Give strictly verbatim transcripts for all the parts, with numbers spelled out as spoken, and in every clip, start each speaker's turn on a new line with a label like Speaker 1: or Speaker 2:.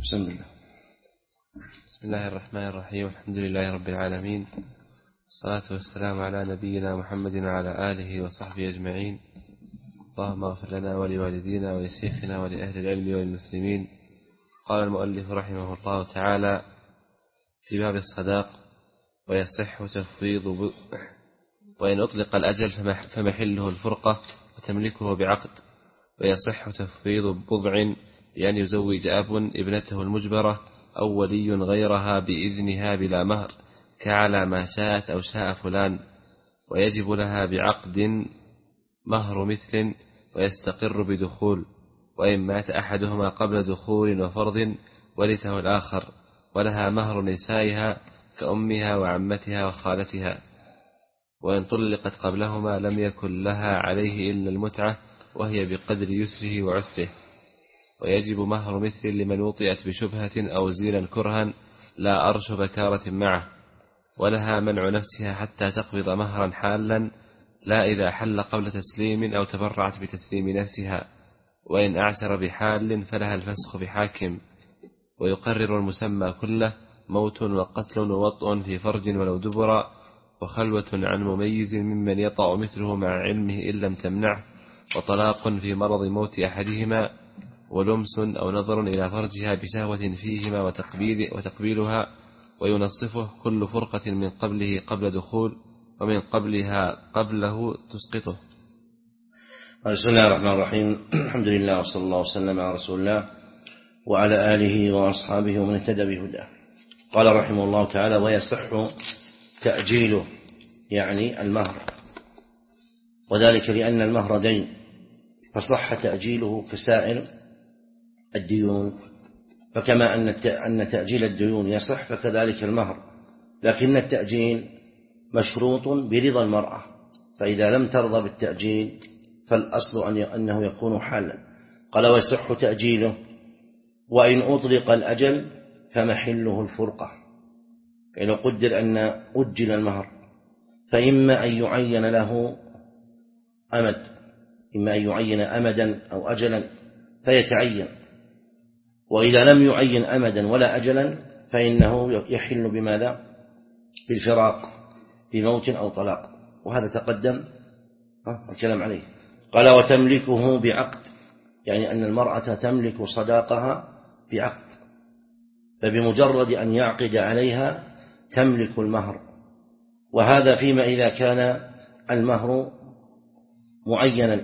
Speaker 1: بسم الله.
Speaker 2: بسم الله الرحمن الرحيم. الحمد لله رب العالمين، والصلاة والسلام على نبينا محمد وعلى آله وصحبه أجمعين. اللهم اغفر لنا ولوالدينا ولشيخنا ولأهل العلم والمسلمين. قال المؤلف رحمه الله تعالى في باب الصداق: ويصح تفويض ب... وإن أطلق الأجل فمحله الفرقة وتملكه بعقد. ويصح تفويض بضع بأن يزوج أب ابنته المجبرة أو ولي غيرها بإذنها بلا مهر، كعلى ما شاءت أو شاء فلان، ويجب لها بعقد مهر مثل، ويستقر بدخول. وإن مات أحدهما قبل دخول وفرض ورثه الآخر، ولها مهر نسائها كأمها وعمتها وخالتها. وإن طلقت قبلهما لم يكن لها عليه إلا المتعة، وهي بقدر يسره وعسره. ويجب مهر مثل لمن وطئت بشبهة أو زينا كرها لا أرش بكارة معه، ولها منع نفسها حتى تقبض مهرا حالا، لا إذا حل قبل تسليم أو تبرعت بتسليم نفسها. وإن أعسر بحال فلها الفسخ بحاكم. ويقرر المسمى كله: موت وقتل ووطء في فرج ولو دبر، وخلوة عن مميز ممن يطأ مثله مع علمه إن لم تمنعه، وطلاق في مرض موت أحدهما، ولمس أو نظر إلى فرجها بشهوة فيهما وتقبيل وتقبيلها. وينصفه كل فرقة من قبله قبل دخول، ومن قبلها قبله تسقطه.
Speaker 1: بسم الله الرحمن الرحيم. الحمد لله وصلى الله وسلم على رسول الله وعلى آله وأصحابه ومن اهتدى بهداه. قال رحمه الله تعالى: ويصح تأجيله، يعني المهر، وذلك لأن المهر دين، فصح تأجيله كسائر الديون. فكما أن تأجيل الديون يصح فكذلك المهر، لكن التأجيل مشروط برضا المرأة، فإذا لم ترضى بالتأجيل فالأصل أنه يكون حالا. قال: ويصح تأجيله وإن أطلق الأجل فمحله الفرقة. يعني لو قدر أن أجل المهر فإما أن يعين له أمد، إما أن يعين أمدا أو أجلا فيتعين، وإذا لم يعين أمدا ولا أجلا فإنه يحل بماذا؟ بالفراق، بموت أو طلاق، وهذا تقدم الكلام عليه. قال: وتملكه بعقد، يعني أن المرأة تملك صداقها بعقد، فبمجرد أن يعقد عليها تملك المهر. وهذا فيما إذا كان المهر معينا،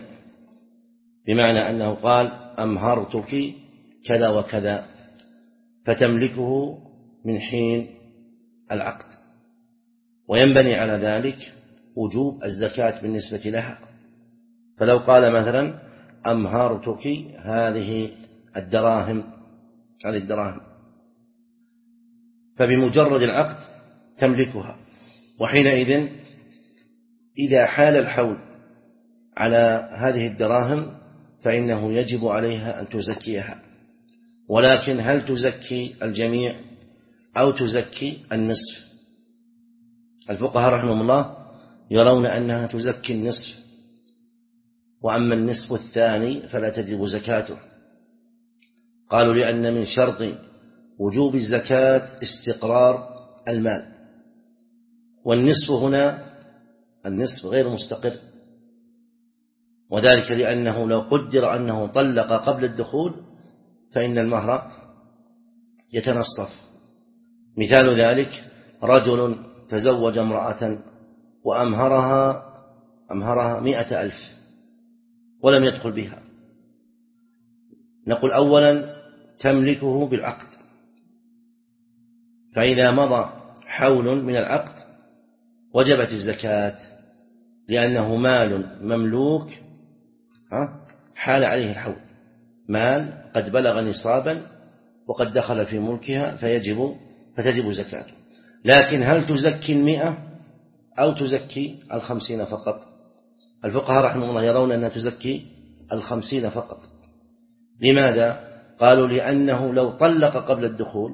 Speaker 1: بمعنى أنه قال: أمهرتك كذا وكذا، فتملكه من حين العقد. وينبني على ذلك وجوب الزكاة بالنسبة لها. فلو قال مثلا: أمهرتك هذه الدراهم، هذه الدراهم، فبمجرد العقد تملكها، وحينئذ إذا حال الحول على هذه الدراهم فإنه يجب عليها أن تزكيها. ولكن هل تزكي الجميع أو تزكي النصف؟ الفقهاء رحمهم الله يرون أنها تزكي النصف، وأما النصف الثاني فلا تجب زكاته. قالوا: لأن من شرط وجوب الزكاة استقرار المال، والنصف هنا النصف غير مستقر، وذلك لأنه لو قدر أنه طلق قبل الدخول فإن المهر يتنصف. مثال ذلك: رجل تزوج امرأة وأمهرها أمهرها مئة ألف ولم يدخل بها، نقول أولا تملكه بالعقد، فإذا مضى حول من العقد وجبت الزكاة، لأنه مال مملوك حال عليه الحول، مال قد بلغ نصابا وقد دخل في ملكها فيجب فتجب زكاته. لكن هل تزكي المئة أو تزكي الخمسين فقط؟ الفقهاء رحمه الله يرون أنها تزكي الخمسين فقط. لماذا؟ قالوا: لأنه لو طلق قبل الدخول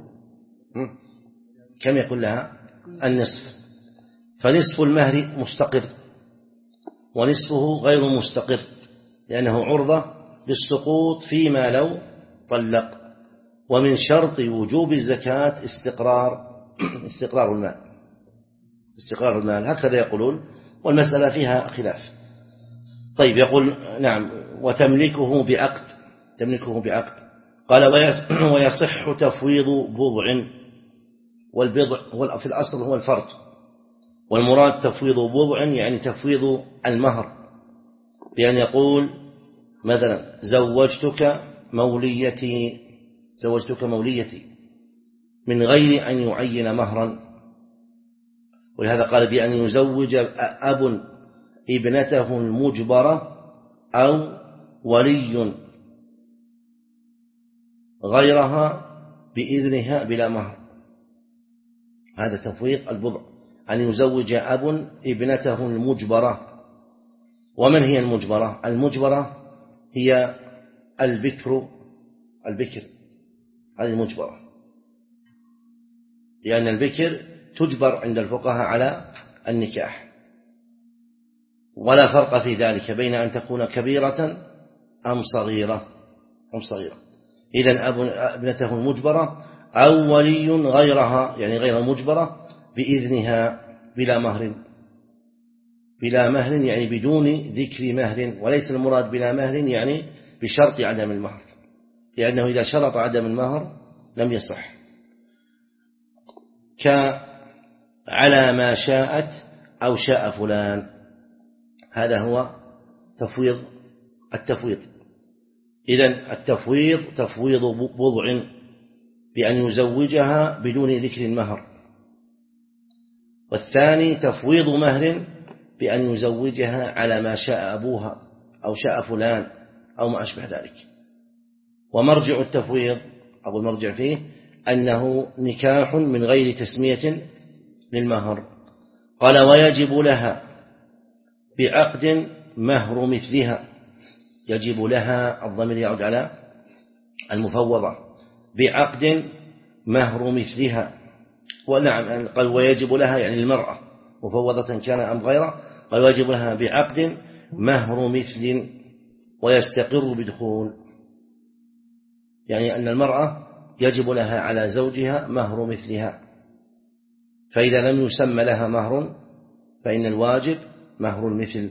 Speaker 1: كم يكون لها؟ النصف، فنصف المهر مستقر ونصفه غير مستقر، لأنه عرضة للسقوط فيما لو طلق. ومن شرط وجوب الزكاة استقرار استقرار المال استقرار المال هكذا يقولون، والمسألة فيها خلاف. طيب يقول نعم وتملكه بعقد تملكه بعقد قال ويصح تفويض بضع، والبضع في الأصل هو الفرج، والمراد تفويض بضع يعني تفويض المهر، بأن يقول مثلا زوجتك موليتي زوجتك موليتي من غير أن يعين مهرا. ولهذا قال بأن يزوج أب ابنته المجبرة أو ولي غيرها بإذنها بلا مهر. هذا تفويض البضع، أن يزوج أب ابنته المجبرة. ومن هي المجبرة؟ المجبرة هي البكر البكر هذه المجبرة، لأن البكر تجبر عند الفقهاء على النكاح، ولا فرق في ذلك بين أن تكون كبيرة أم صغيرة أم صغيرة. إذن ابنته المجبرة أو ولي غيرها يعني غير المجبرة بإذنها بلا مهر بلا مهر يعني بدون ذكر مهر، وليس المراد بلا مهر يعني بشرط عدم المهر، لأنه إذا شرط عدم المهر لم يصح. كعلى ما شاءت أو شاء فلان، هذا هو تفويض التفويض. إذن التفويض تفويض بضع بأن يزوجها بدون ذكر المهر، والثاني تفويض مهر بأن يزوجها على ما شاء أبوها أو شاء فلان أو ما أشبه ذلك. ومرجع التفويض أو المرجع فيه أنه نكاح من غير تسمية للمهر. قال ويجب لها بعقد مهر مثلها، يجب لها الضمير يعود على المفوضة، بعقد مهر مثلها. ونعم قال ويجب لها يعني المرأة مفوضة كان أم غيره، قال ويجب لها بعقد مهر مثل ويستقر بدخول، يعني أن المرأة يجب لها على زوجها مهر مثلها، فإذا لم يسمى لها مهر فإن الواجب مهر المثل.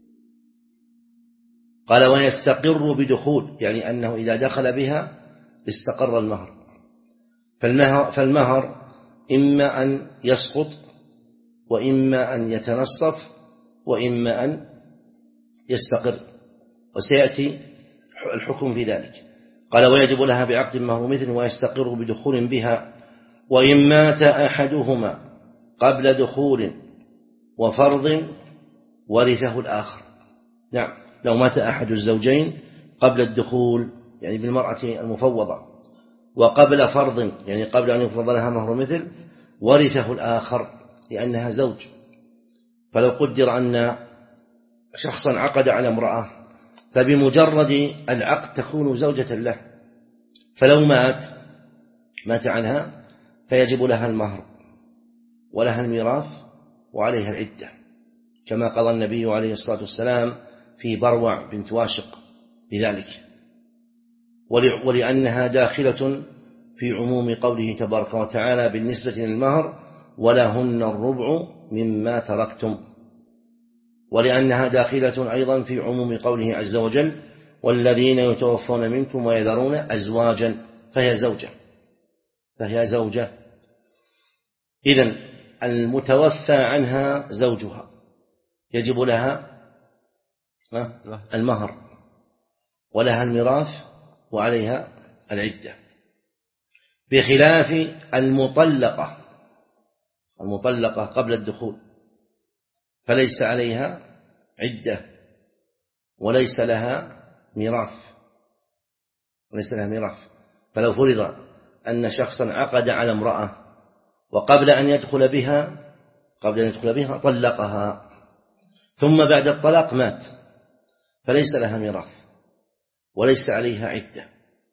Speaker 1: قال ويستقر بدخول يعني أنه إذا دخل بها استقر المهر. فالمهر, فالمهر إما أن يسقط وإما أن يتنصف وإما أن يستقر، وسيأتي الحكم في ذلك. قال ويجب لها بعقد مهر مثل ويستقر بدخول بها، وإن مات أحدهما قبل دخول وفرض ورثه الآخر. نعم لو مات أحد الزوجين قبل الدخول يعني بالمرأة المفوضة وقبل فرض يعني قبل أن يفرض لها مهر مثل ورثه الآخر لأنها زوج. فلو قدر أن شخصا عقد على امرأة فبمجرد العقد تكون زوجة له، فلو مات مات عنها فيجب لها المهر ولها الميراث وعليها العدة، كما قال النبي عليه الصلاة والسلام في بروع بنت واشق بذلك، ولأنها داخلة في عموم قوله تبارك وتعالى بالنسبة للمهر ولهن الربع مما تركتم، ولأنها داخلة أيضا في عموم قوله عز وجل والذين يتوفون منكم ويذرون أزواجا، فهي زوجة فهي زوجة إذن المتوفى عنها زوجها يجب لها المهر ولها الميراث وعليها العدة، بخلاف المطلقة المطلقة قبل الدخول فليس عليها عدة وليس لها ميراث وليس لها ميراث. فلو فرض أن شخصا عقد على امرأة وقبل أن يدخل بها قبل أن يدخل بها طلقها ثم بعد الطلاق مات فليس لها ميراث وليس عليها عدة.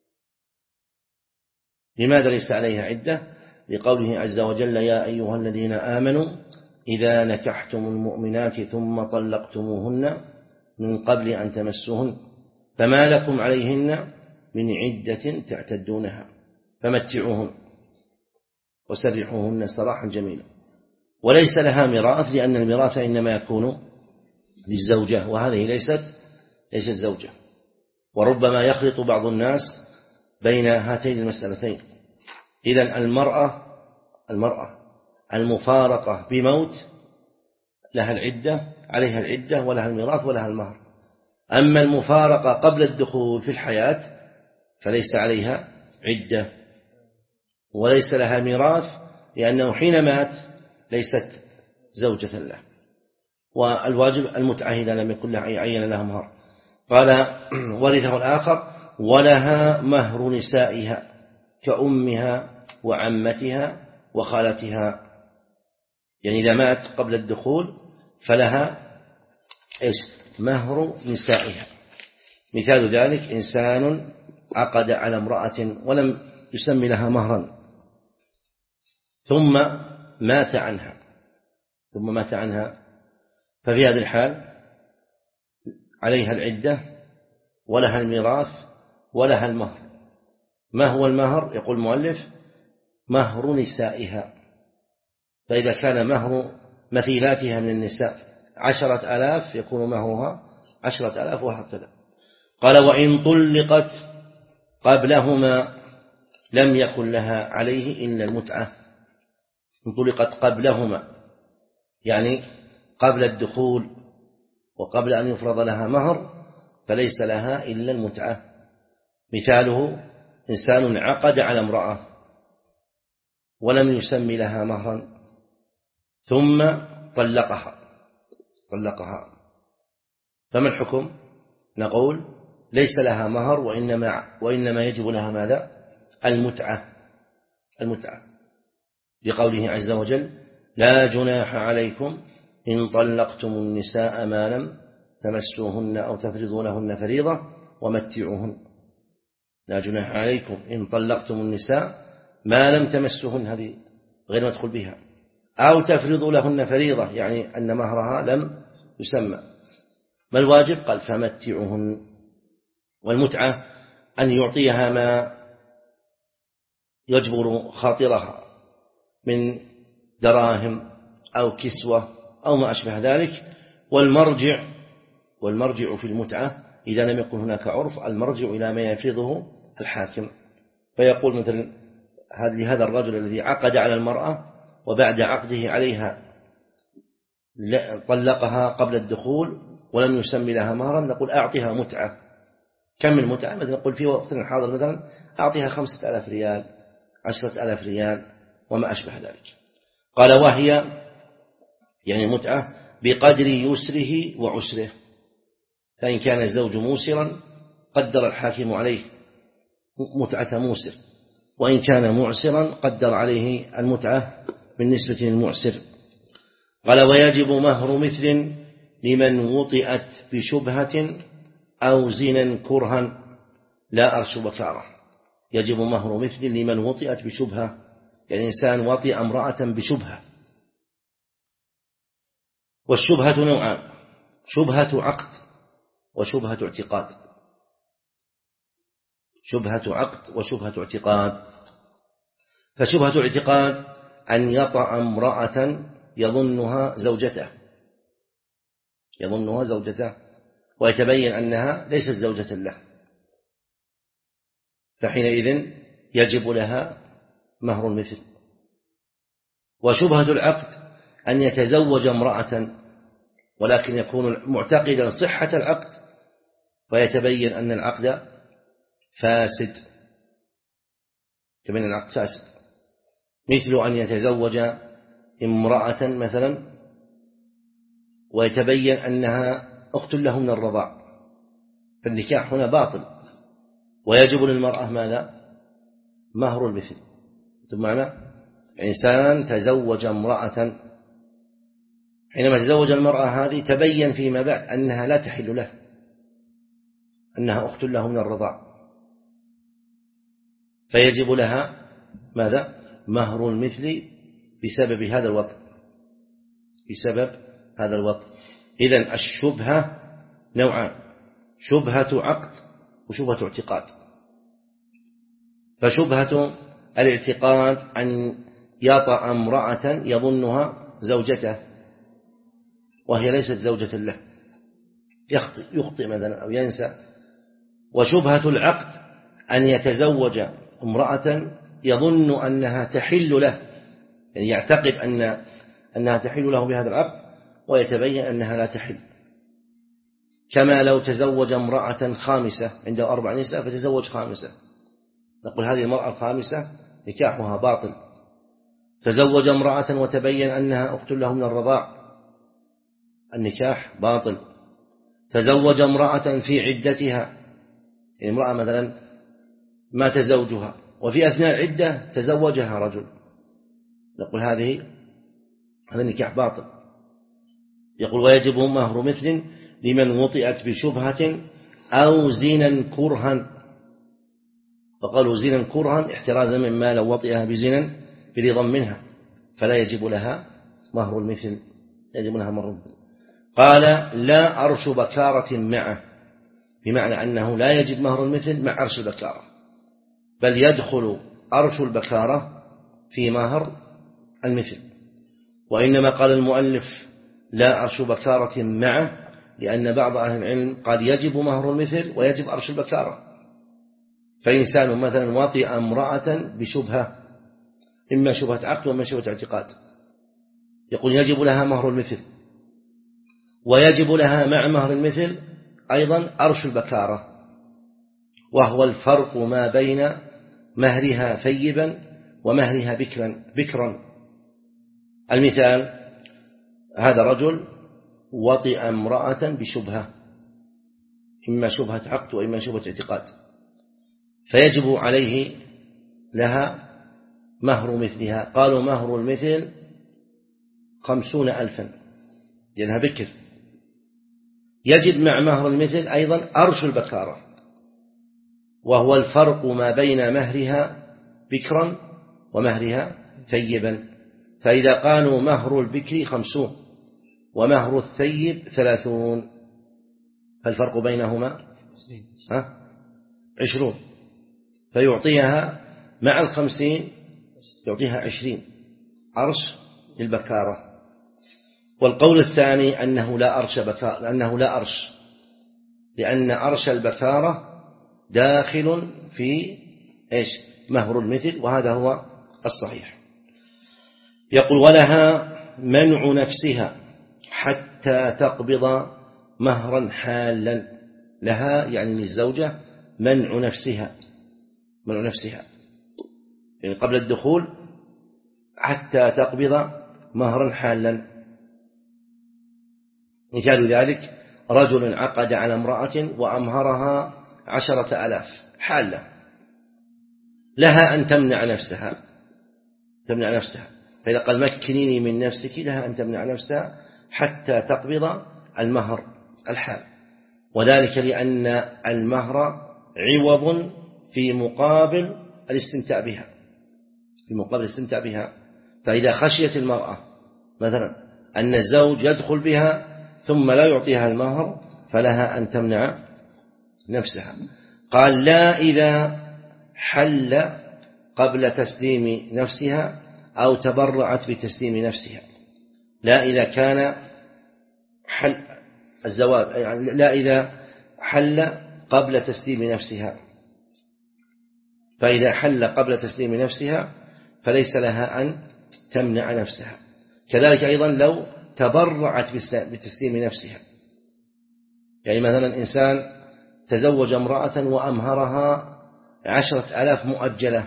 Speaker 1: لماذا ليس عليها عدة؟ لقوله عز وجل يا أيها الذين آمنوا إذا نكحتم المؤمنات ثم طلقتموهن من قبل أن تمسوهن فما لكم عليهن من عدة تعتدونها فمتعوهن وسرحوهن سراحا جميلا. وليس لها ميراث لأن الميراث إنما يكون للزوجة، وهذه ليست ليست زوجة. وربما يخلط بعض الناس بين هاتين المسألتين. إذن المرأة المرأة المفارقة بموت لها العدة، عليها العدة ولها الميراث ولها المهر. أما المفارقة قبل الدخول في الحياة فليس عليها عدة وليس لها ميراث، لأنه حين مات ليست زوجة له. والواجب المتعة إذا لم يكن لها عين لها مهر. قال ورثه الآخر ولها مهر نسائها كأمها وعمتها وخالتها. يعني إذا مات قبل الدخول فلها إيش؟ مهر نسائها. مثال ذلك إنسان عقد على امرأة ولم يسمي لها مهرا ثم مات عنها ثم مات عنها ففي هذه الحال عليها العدة ولها الميراث ولها المهر. ما هو المهر؟ يقول المؤلف مهر نسائها. فإذا كان مهر مثيلاتها من النساء عشرة آلاف يكون مهرها عشرة آلاف وهكذا. قال وإن طلقت قبلهما لم يكن لها عليه إلا المتعة. إن طلقت قبلهما يعني قبل الدخول وقبل أن يفرض لها مهر فليس لها إلا المتعة. مثاله إنسان عقد على امرأة ولم يسمي لها مهرا ثم طلقها طلقها فما الحكم؟ نقول ليس لها مهر وإنما, وإنما يجب لها ماذا؟ المتعة المتعة لقوله عز وجل لا جناح عليكم إن طلقتم النساء ما لم تمسوهن أو تفرضوا لهن فريضة ومتعوهن. لا جناح عليكم إن طلقتم النساء ما لم تمسوهن، هذه غير مدخل بها، أو تفرضوا لهن فريضة يعني أن مهرها لم يسمى. ما الواجب؟ قال فمتعوهن. والمتعة أن يعطيها ما يجبر خاطرها من دراهم أو كسوة أو ما أشبه ذلك. والمرجع والمرجع في المتعة إذا لم يكن هناك عرف المرجع إلى ما يفرضه الحاكم. فيقول مثل هذا الرجل الذي عقد على المرأة وبعد عقده عليها طلقها قبل الدخول ولم يسمي لها مهرا، نقول أعطيها متعة. كم المتعة؟ مثلا نقول في وقتنا الحاضر مثلا أعطيها خمسة آلاف ريال عشرة آلاف ريال وما أشبه ذلك. قال وهي يعني متعة بقدر يسره وعسره. فإن كان الزوج موسرا قدر الحاكم عليه متعة موسر، وإن كان معسرا قدر عليه المتعة بالنسبة للمعسر. قال ويجب مهر مثل لمن وطئت بشبهة أو زنا كرها لا أرش بكارة. يجب مهر مثل لمن وطئت بشبهة، يعني إنسان وطئ امرأة بشبهة. والشبهة نوعان: شبهة عقد وشبهة اعتقاد. شبهة عقد وشبهة اعتقاد. فشبهة الاعتقاد أن يطأ امرأة يظنها زوجته يظنها زوجته ويتبين أنها ليست زوجة له، فحينئذ يجب لها مهر المثل. وشبهة العقد أن يتزوج امرأة ولكن يكون معتقدا صحة العقد ويتبين أن العقد فاسد، كمان العقد فاسد، مثل أن يتزوج امرأة مثلا ويتبين أنها أخت له من الرضاع، فالنكاح هنا باطل، ويجب للمرأة ماذا؟ مهر المثل. ثم معنى إنسان تزوج امرأة، حينما تزوج المرأة هذه تبين فيما بعد أنها لا تحل له، أنها أخت له من الرضاع، فيجب لها ماذا؟ مهر المثل بسبب هذا الوطء بسبب هذا الوطء. إذن الشبهة نوعان: شبهة عقد وشبهة اعتقاد. فشبهة الاعتقاد أن يطأ امرأة يظنها زوجته وهي ليست زوجة له، يخطئ, يخطئ مثلا أو ينسى. وشبهة العقد أن يتزوج امرأة يظن أنها تحل له، يعني يعتقد أن أنها تحل له بهذا العقد ويتبين أنها لا تحل، كما لو تزوج امرأة خامسة عنده أربع نساء فتزوج خامسة، نقول هذه المرأة الخامسة نكاحها باطل. تزوج امرأة وتبين أنها أخت له من الرضاع، النكاح باطل. تزوج امرأة في عدتها، يعني امرأة مثلا مات زوجها وفي أثناء العدة تزوجها رجل، نقول هذه هذا النكاح باطل. يقول ويجب مهر مثل لمن وطئت بشبهة أو زنا كرها، فقالوا زنا كرها احترازا مما لو وطئها بزنا برضا منها فلا يجب لها مهر المثل، يجب لها مهر المثل. قال لا أرش بكارة معه، بمعنى أنه لا يجب مهر المثل مع أرش البكارة، بل يدخل أرش البكارة في مهر المثل. وإنما قال المؤلف لا أرش بكارة معه لأن بعض أهل العلم قال يجب مهر المثل ويجب أرش البكارة. فإنسان مثلا واطئ امرأة بشبهة، إما شبهة عقد وإما شبهة اعتقاد، يقول يجب لها مهر المثل، ويجب لها مع مهر المثل أيضا أرش البكارة، وهو الفرق ما بين مهرها ثيبا ومهرها بكرا بكرا. المثال هذا رجل وطئ امرأة بشبهة، إما شبهة عقد وإما شبهة اعتقاد، فيجب عليه لها مهر مثلها. قالوا مهر المثل خمسون ألفا لأنها بكر. يجب مع مهر المثل أيضا أرش البكارة، وهو الفرق ما بين مهرها بكرا ومهرها ثيبا. فإذا قالوا مهر البكر خمسون ومهر الثيب ثلاثون، فالفرق بينهما ها؟ عشرون، فيعطيها مع الخمسين يعطيها عشرين أرش للبكارة. والقول الثاني أنه لا أرش بكارة، أنه لا أرش لأن أرش البكارة داخل في إيش؟ مهر المثل، وهذا هو الصحيح. يقول ولها منع نفسها حتى تقبض مهرا حالا، لها يعني للزوجة منع نفسها، منع نفسها يعني قبل الدخول حتى تقبض مهرا حالا. مثال ذلك رجل عقد على امرأة وأمهرها عشرة آلاف حالة، لها أن تمنع نفسها، تمنع نفسها. فإذا قال مكنيني من نفسك لها أن تمنع نفسها حتى تقبض المهر الحال، وذلك لأن المهر عوض في مقابل الاستمتاع بها، في مقابل الاستمتاع بها. فإذا خشيت المرأة مثلا أن الزوج يدخل بها ثم لا يعطيها المهر فلها أن تمنع نفسها. قال لا إذا حل قبل تسليم نفسها أو تبرعت بتسليم نفسها، لا إذا كان حل الزواج، يعني لا إذا حل قبل تسليم نفسها، فإذا حل قبل تسليم نفسها فليس لها أن تمنع نفسها. كذلك أيضا لو تبرعت بتسليم نفسها، يعني مثلا إنسان تزوج امرأة وأمهرها عشرة آلاف مؤجلة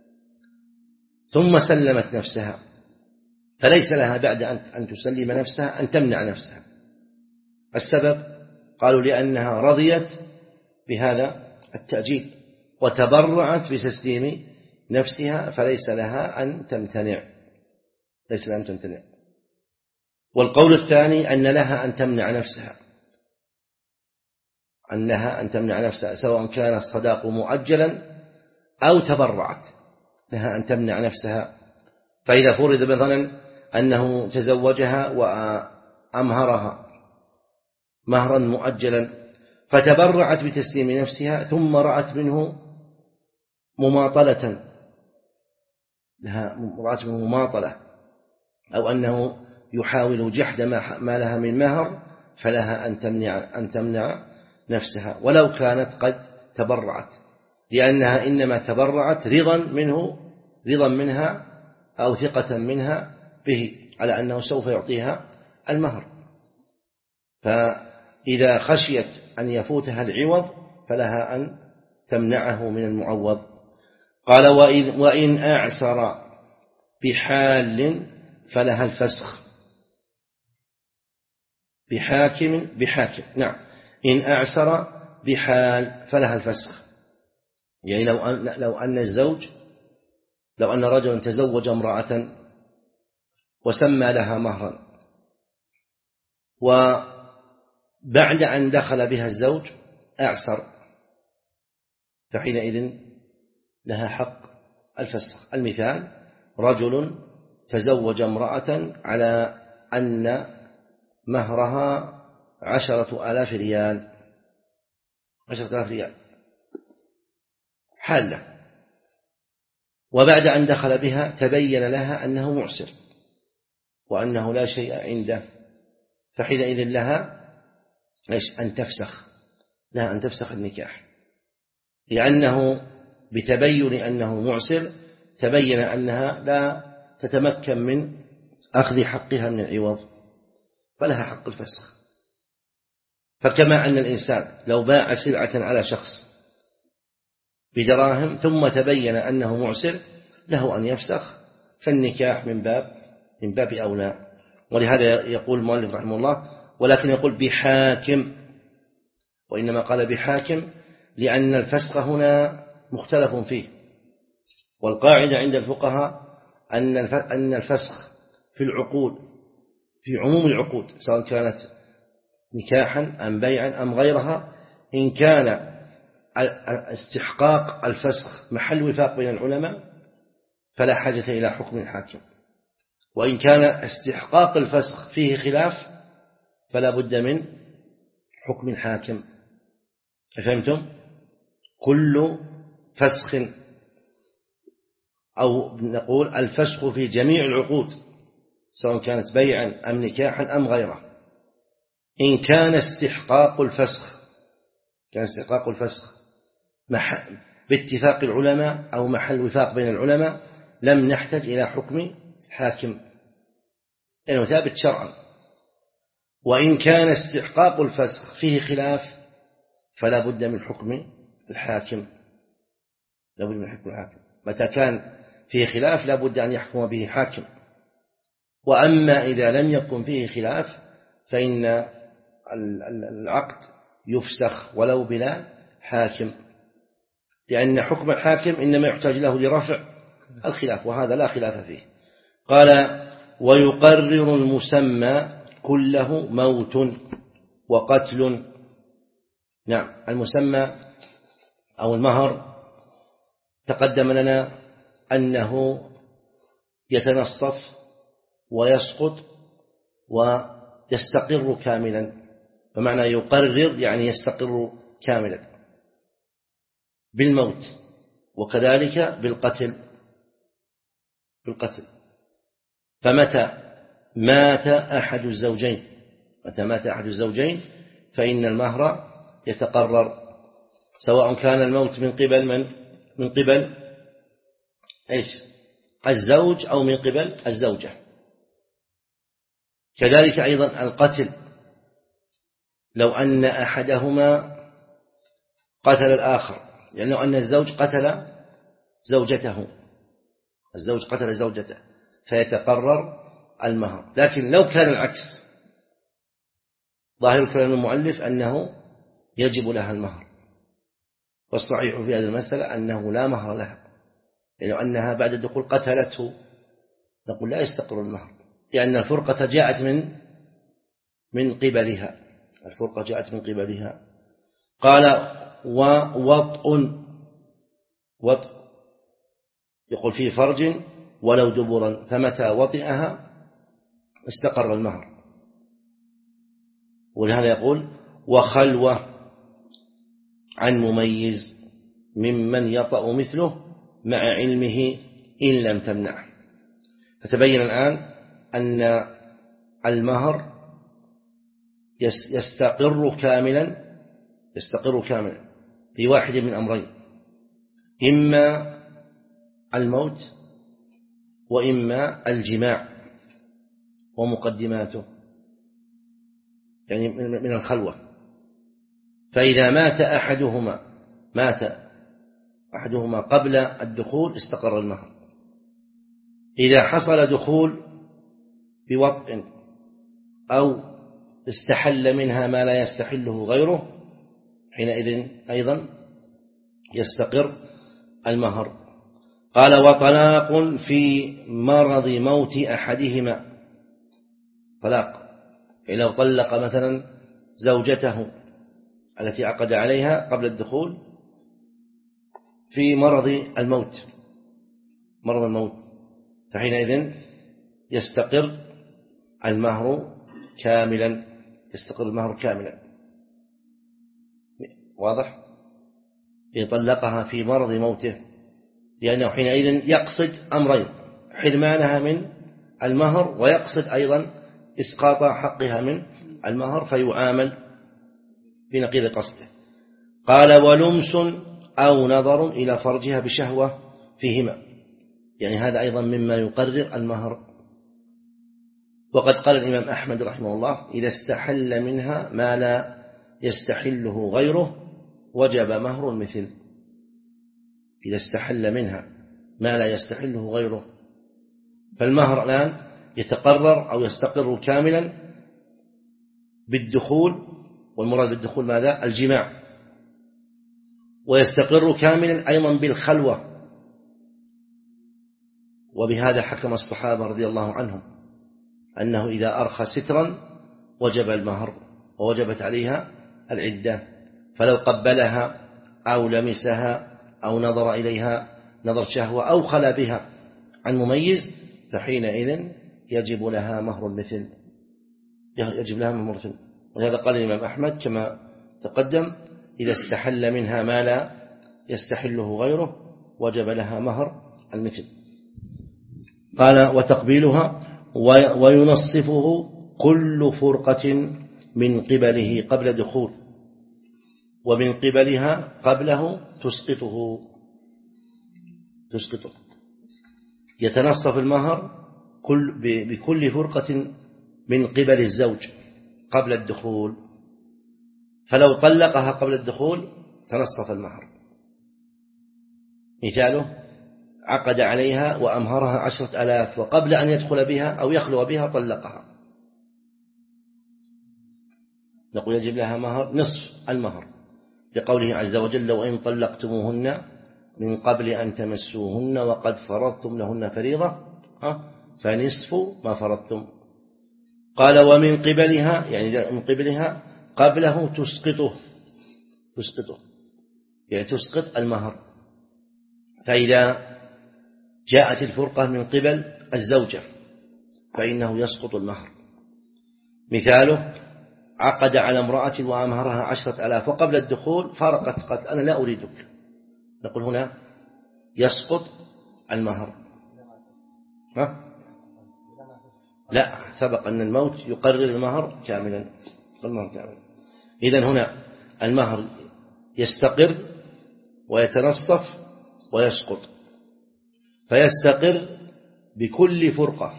Speaker 1: ثم سلمت نفسها، فليس لها بعد أن تسلم نفسها أن تمنع نفسها. السبب قالوا لأنها رضيت بهذا التأجيل وتبرعت بتسليم نفسها، فليس لها أن تمتنع، ليس لها أن تمتنع. والقول الثاني أن لها أن تمنع نفسها، أنها أن تمنع نفسها سواء كان الصداق مؤجلا أو تبرعت، لها أن تمنع نفسها. فإذا فرض مثلا أنه تزوجها وأمهرها مهرا مؤجلا فتبرعت بتسليم نفسها ثم رأت منه مماطلة لها مراتب مماطلة أو أنه يحاول جحد ما لها من مهر فلها أن تمنع, أن تمنع نفسها ولو كانت قد تبرعت، لأنها إنما تبرعت رضا منه رضا منها أو ثقة منها به على أنه سوف يعطيها المهر. فإذا خشيت أن يفوتها العوض فلها أن تمنعه من المعوض. قال وإن أعسر بحال فلها الفسخ. بحاكم بحاكم نعم، إن أعسر بحال فلها الفسخ. يعني لو أن, لو أن الزوج لو أن رجل تزوج امرأة وسمى لها مهرا، وبعد أن دخل بها الزوج أعسر، فحينئذ لها حق الفسخ. المثال رجل تزوج امرأة على أن مهرها عشرة آلاف ريال عشرة آلاف ريال حالة، وبعد أن دخل بها تبين لها أنه معسر وأنه لا شيء عنده، فحينئذ لها أن تفسخ لها أن تفسخ النكاح، لأنه بتبين أنه معسر تبين أنها لا تتمكن من أخذ حقها من العوض فلها حق الفسخ. فكما أن الإنسان لو باع سلعة على شخص بدراهم ثم تبين أنه معسر له أن يفسخ، فالنكاح من باب من باب أولى. ولهذا يقول المؤلف رحمه الله ولكن يقول بحاكم، وإنما قال بحاكم لأن الفسخ هنا مختلف فيه، والقاعدة عند الفقهاء أن الفسخ في العقود في عموم العقود سواء كانت نكاحا أم بيعا أم غيرها، إن كان استحقاق الفسخ محل وفاق بين العلماء فلا حاجة إلى حكم الحاكم، وإن كان استحقاق الفسخ فيه خلاف فلا بد من حكم الحاكم. فهمتم؟ كل فسخ أو نقول الفسخ في جميع العقود سواء كانت بيعا أم نكاحا أم غيره، إن كان استحقاق الفسخ كان استحقاق الفسخ باتفاق العلماء أو محل وفاق بين العلماء لم نحتاج إلى حكم حاكم لأنه ثابت شرعا. وإن كان استحقاق الفسخ فيه خلاف فلا بد من حكم الحاكم لا بد من حكم الحاكم متى كان فيه خلاف لا بد أن يحكم به حاكم. وأما إذا لم يكن فيه خلاف فإن العقد يفسخ ولو بلا حاكم، لأن حكم الحاكم إنما يحتاج له لرفع الخلاف وهذا لا خلاف فيه. قال ويقرر المسمى كله موت وقتل. نعم، المسمى أو المهر تقدم لنا أنه يتنصف ويسقط ويستقر كاملا، فمعنى يقرر يعني يستقر كاملا بالموت، وكذلك بالقتل بالقتل فمتى مات أحد الزوجين متى مات أحد الزوجين فإن المهر يتقرر، سواء كان الموت من قبل من من قبل إيش الزوج أو من قبل الزوجة. كذلك أيضا القتل، لو أن أحدهما قتل الآخر، يعني لو أن الزوج قتل زوجته الزوج قتل زوجته فيتقرر المهر. لكن لو كان العكس ظاهر كلام المؤلف أنه يجب لها المهر، والصحيح في هذه المسألة أنه لا مهر لها، لأن يعني أنها بعد الدخول قتلته نقول لا يستقر المهر، لأن الفرقة جاءت من من قبلها الفرقة جاءت من قبلها. قال ووطء وطء يقول فيه فرج ولو دبرا، فمتى وطئها استقر المهر. ولهذا يقول وخلوة عن مميز ممن يطأ مثله مع علمه إن لم تمنعه. فتبين الآن أن المهر يستقر كاملا يستقر كاملا في واحد من أمرين: إما الموت وإما الجماع ومقدماته، يعني من الخلوة. فإذا مات أحدهما مات أحدهما قبل الدخول استقر المهر. إذا حصل دخول بوطء أو استحل منها ما لا يستحله غيره حينئذ أيضا يستقر المهر. قال: وطلاق في مرض موت أحدهما. طلاق يعني لو طلق مثلا زوجته التي عقد عليها قبل الدخول في مرض الموت مرض الموت فحينئذ يستقر المهر كاملا يستقر المهر كاملا. واضح؟ يطلقها في مرض موته، لأنه حينئذ يقصد أمرين: حرمانها من المهر، ويقصد أيضا إسقاط حقها من المهر، فيعامل بنقيض قصده. قال: ولمس أو نظر إلى فرجها بشهوة فيهما، يعني هذا أيضا مما يقرر المهر. وقد قال الإمام أحمد رحمه الله: إذا استحل منها ما لا يستحله غيره وجب مهر المثل. إذا استحل منها ما لا يستحله غيره، فالمهر الآن يتقرر أو يستقر كاملا بالدخول، والمراد بالدخول ماذا؟ الجماع. ويستقر كاملا أيضا بالخلوة، وبهذا حكم الصحابة رضي الله عنهم أنه إذا أرخى سترا وجب المهر ووجبت عليها العدة. فلو قبلها أو لمسها أو نظر إليها نظر شهوة أو خلا بها عن مميز فحينئذ يجب لها مهر المثل يجب لها مهر المثل. ولهذا قال الإمام أحمد كما تقدم: إذا استحل منها ما لا يستحله غيره وجب لها مهر المثل. قال: وتقبيلها وينصفه كل فرقة من قبله قبل دخول، ومن قبلها قبله تسقطه تسقطه يتنصف المهر كل بكل فرقة من قبل الزوج قبل الدخول. فلو طلقها قبل الدخول تنصف المهر. مثاله: عقد عليها وأمهرها عشرة آلاف، وقبل أن يدخل بها أو يخلو بها طلقها، نقول يجب لها مهر نصف المهر، لقوله عز وجل: وإن طلقتموهن من قبل أن تمسوهن وقد فرضتم لهن فريضة فنصف ما فرضتم. قال: ومن قبلها، يعني من قبلها قبله تسقطه تسقطه يعني تسقط المهر. فإذا جاءت الفرقة من قبل الزوجة فإنه يسقط المهر. مثاله: عقد على امرأة وأمهرها عشرة آلاف، وقبل الدخول فارقت قالت: أنا لا أريدك، نقول هنا يسقط المهر. ها؟ لا، سبق أن الموت يقرر المهر كاملا المهر كاملا. إذن هنا المهر يستقر ويتنصف ويسقط. فيستقر بكل فرقة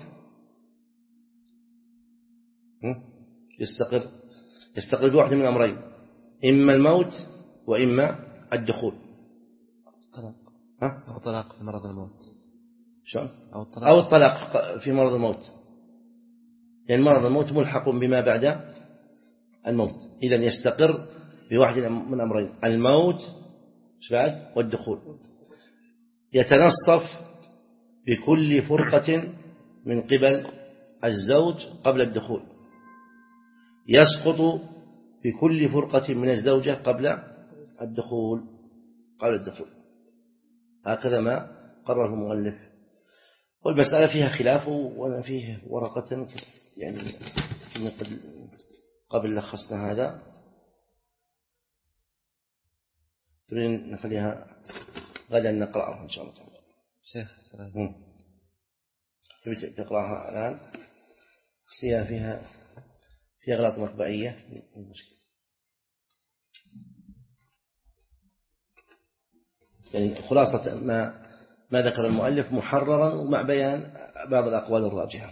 Speaker 1: يستقر يستقر بواحد من أمرين: إما الموت وإما الدخول.
Speaker 2: طلاق
Speaker 1: ها؟
Speaker 2: أو طلاق في مرض الموت.
Speaker 1: شلون؟
Speaker 2: أو الطلاق
Speaker 1: أو الطلاق في مرض الموت، يعني مرض الموت ملحق بما بعد الموت. إذن يستقر بواحد من أمرين: الموت بعد والدخول. يتنصف بكل فرقة من قبل الزوج قبل الدخول، يسقط بكل فرقة من الزوجة قبل الدخول قبل الدخول. هكذا ما قرره المؤلف. والمسألة فيها خلاف، وأنا فيه ورقة يعني قبل لخصنا هذا، تريد نخليها غدا نقرأها إن شاء الله تعالى.
Speaker 2: شيخ السلام.
Speaker 1: تبي تقرأها الآن؟ فيها فيها فيها أغلاط مطبعية. المشكلة يعني خلاصة ما ما ذكر المؤلف محررا ومع بيان بعض الأقوال الراجحة.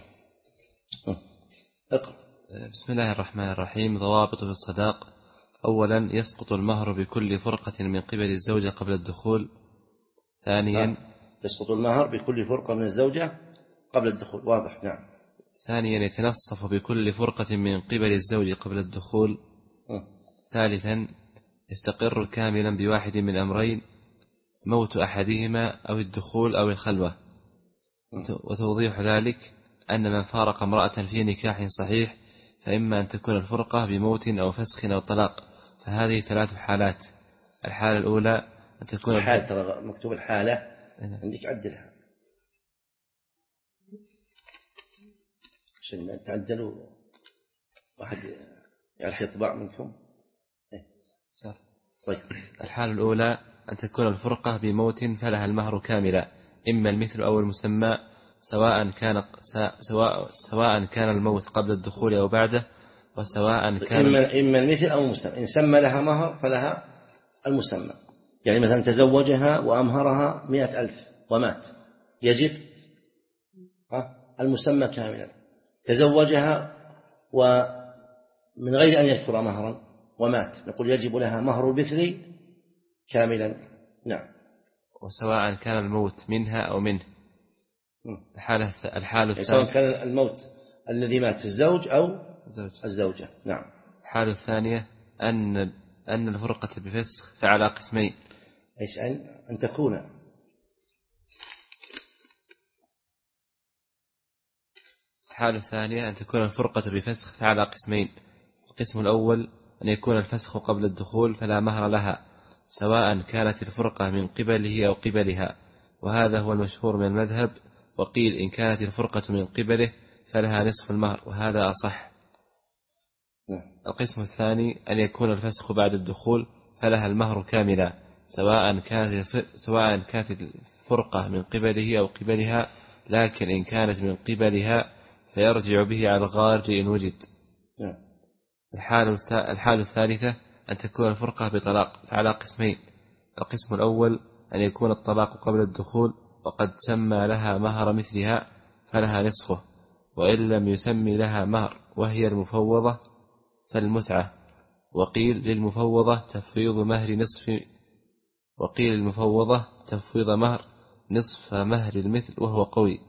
Speaker 1: اقرأ.
Speaker 2: بسم الله الرحمن الرحيم. ضوابط في الصداق. أولا يسقط المهر بكل فرقة من قبل الزوجة قبل الدخول. ثانيا
Speaker 1: يسقط المهر بكل فرقة من الزوجة قبل الدخول. واضح. نعم.
Speaker 2: ثانيا يتنصف بكل فرقة من قبل الزوج قبل الدخول.
Speaker 1: م.
Speaker 2: ثالثا يستقر كاملا بواحد من أمرين: موت أحدهما أو الدخول أو الخلوة. م. وتوضيح ذلك أن من فارق امرأة في نكاح صحيح فإما أن تكون الفرقة بموت أو فسخ أو طلاق، فهذه ثلاث حالات. الحالة الأولى أن تكون
Speaker 1: الحالة، ترى مكتوب الحالة عندك، عدلها عشان ما تعدلوا واحد يعرف يطبع منكم. طيب.
Speaker 2: الحالة الأولى أن تكون الفرقة بموت فلها المهر كاملا، إما المثل أو المسمى، سواء كان سواء سواء كان الموت قبل الدخول أو بعده، وسواء كان
Speaker 1: إما إما المثل أو المسمى. إن سمى لها مهر فلها المسمى. يعني مثلا تزوجها وأمهرها مئة ألف ومات، يجب المسمى كاملا. تزوجها ومن غير أن يذكر مهرا ومات، نقول يجب لها مهر المثل كاملا. نعم.
Speaker 2: وسواء كان الموت منها أو منه. الحالة الحالة الثانية
Speaker 1: سواء كان الموت الذي مات في الزوج أو
Speaker 2: الزوج.
Speaker 1: الزوجة. نعم.
Speaker 2: الحالة الثانية أن أن الفرقة بفسخ فعلى قسمين.
Speaker 1: إيش أن أن تكون
Speaker 2: الحالة الثانية أن تكون الفرقة بفسخ فعلى قسمين. القسم الأول أن يكون الفسخ قبل الدخول فلا مهر لها، سواء كانت الفرقة من قبله أو قبلها، وهذا هو المشهور من المذهب. وقيل إن كانت الفرقة من قبله فلها نصف المهر، وهذا أصح. القسم الثاني أن يكون الفسخ بعد الدخول فلها المهر كاملا، سواء كانت سواء كانت الفرقة من قبله أو قبلها، لكن إن كانت من قبلها فيرجع به على الغارج إن وجد. الحالة الثالثة أن تكون الفرقة بطلاق على قسمين. القسم الأول أن يكون الطلاق قبل الدخول وقد سمى لها مهر مثلها فلها نصفه، وإن لم يسمي لها مهر وهي المفوضة فالمتعة. وقيل للمفوضة تفويض مهر نصف وقيل للمفوضة تفويض مهر نصف مهر المثل، وهو قوي.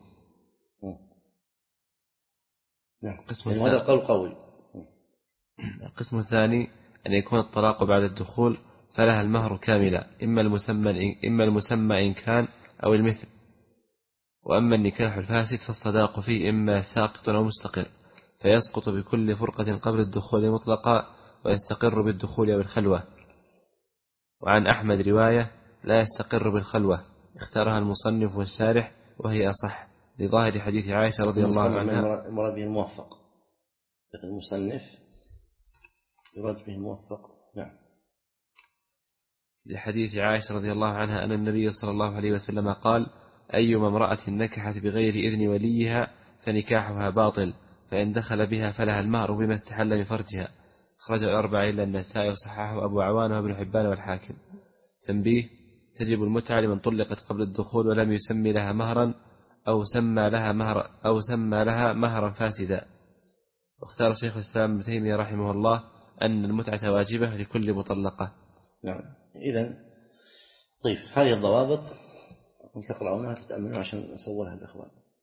Speaker 1: القسم يعني هذا القول قوي.
Speaker 2: القسم الثاني أن يكون الطلاق بعد الدخول فلها المهر كاملا، إما المسمى إما المسمى إن كان أو المثل. وأما النكاح الفاسد فالصداق فيه إما ساقط أو مستقر، فيسقط بكل فرقة قبل الدخول مطلقا، ويستقر بالدخول أو الخلوة. وعن أحمد رواية لا يستقر بالخلوة، اختارها المصنف والشارح وهي أصح لظاهر حديث عائشة رضي الله عنها.
Speaker 1: المراد به الموفق، المصنف يراد به الموفق. نعم.
Speaker 2: لحديث عائشة رضي الله عنها أن النبي صلى الله عليه وسلم قال: أيما امرأة نكحت بغير إذن وليها فنكاحها باطل، فإن دخل بها فلها المهر بما استحل من فرجها. خرج الأربعة إلا النسائي وصححه أبو عوان وابن حبان والحاكم. تنبيه: تجب المتعة لمن طلقت قبل الدخول ولم يسمي لها مهرا أو سمى لها مهر أو سمى لها مهرا فاسدا. واختار شيخ الإسلام ابن تيمية رحمه الله أن المتعة واجبة لكل مطلقة.
Speaker 1: نعم. إذن طيب، هذه الضوابط تقرأونها تتأملون عشان نصورها الأخوان.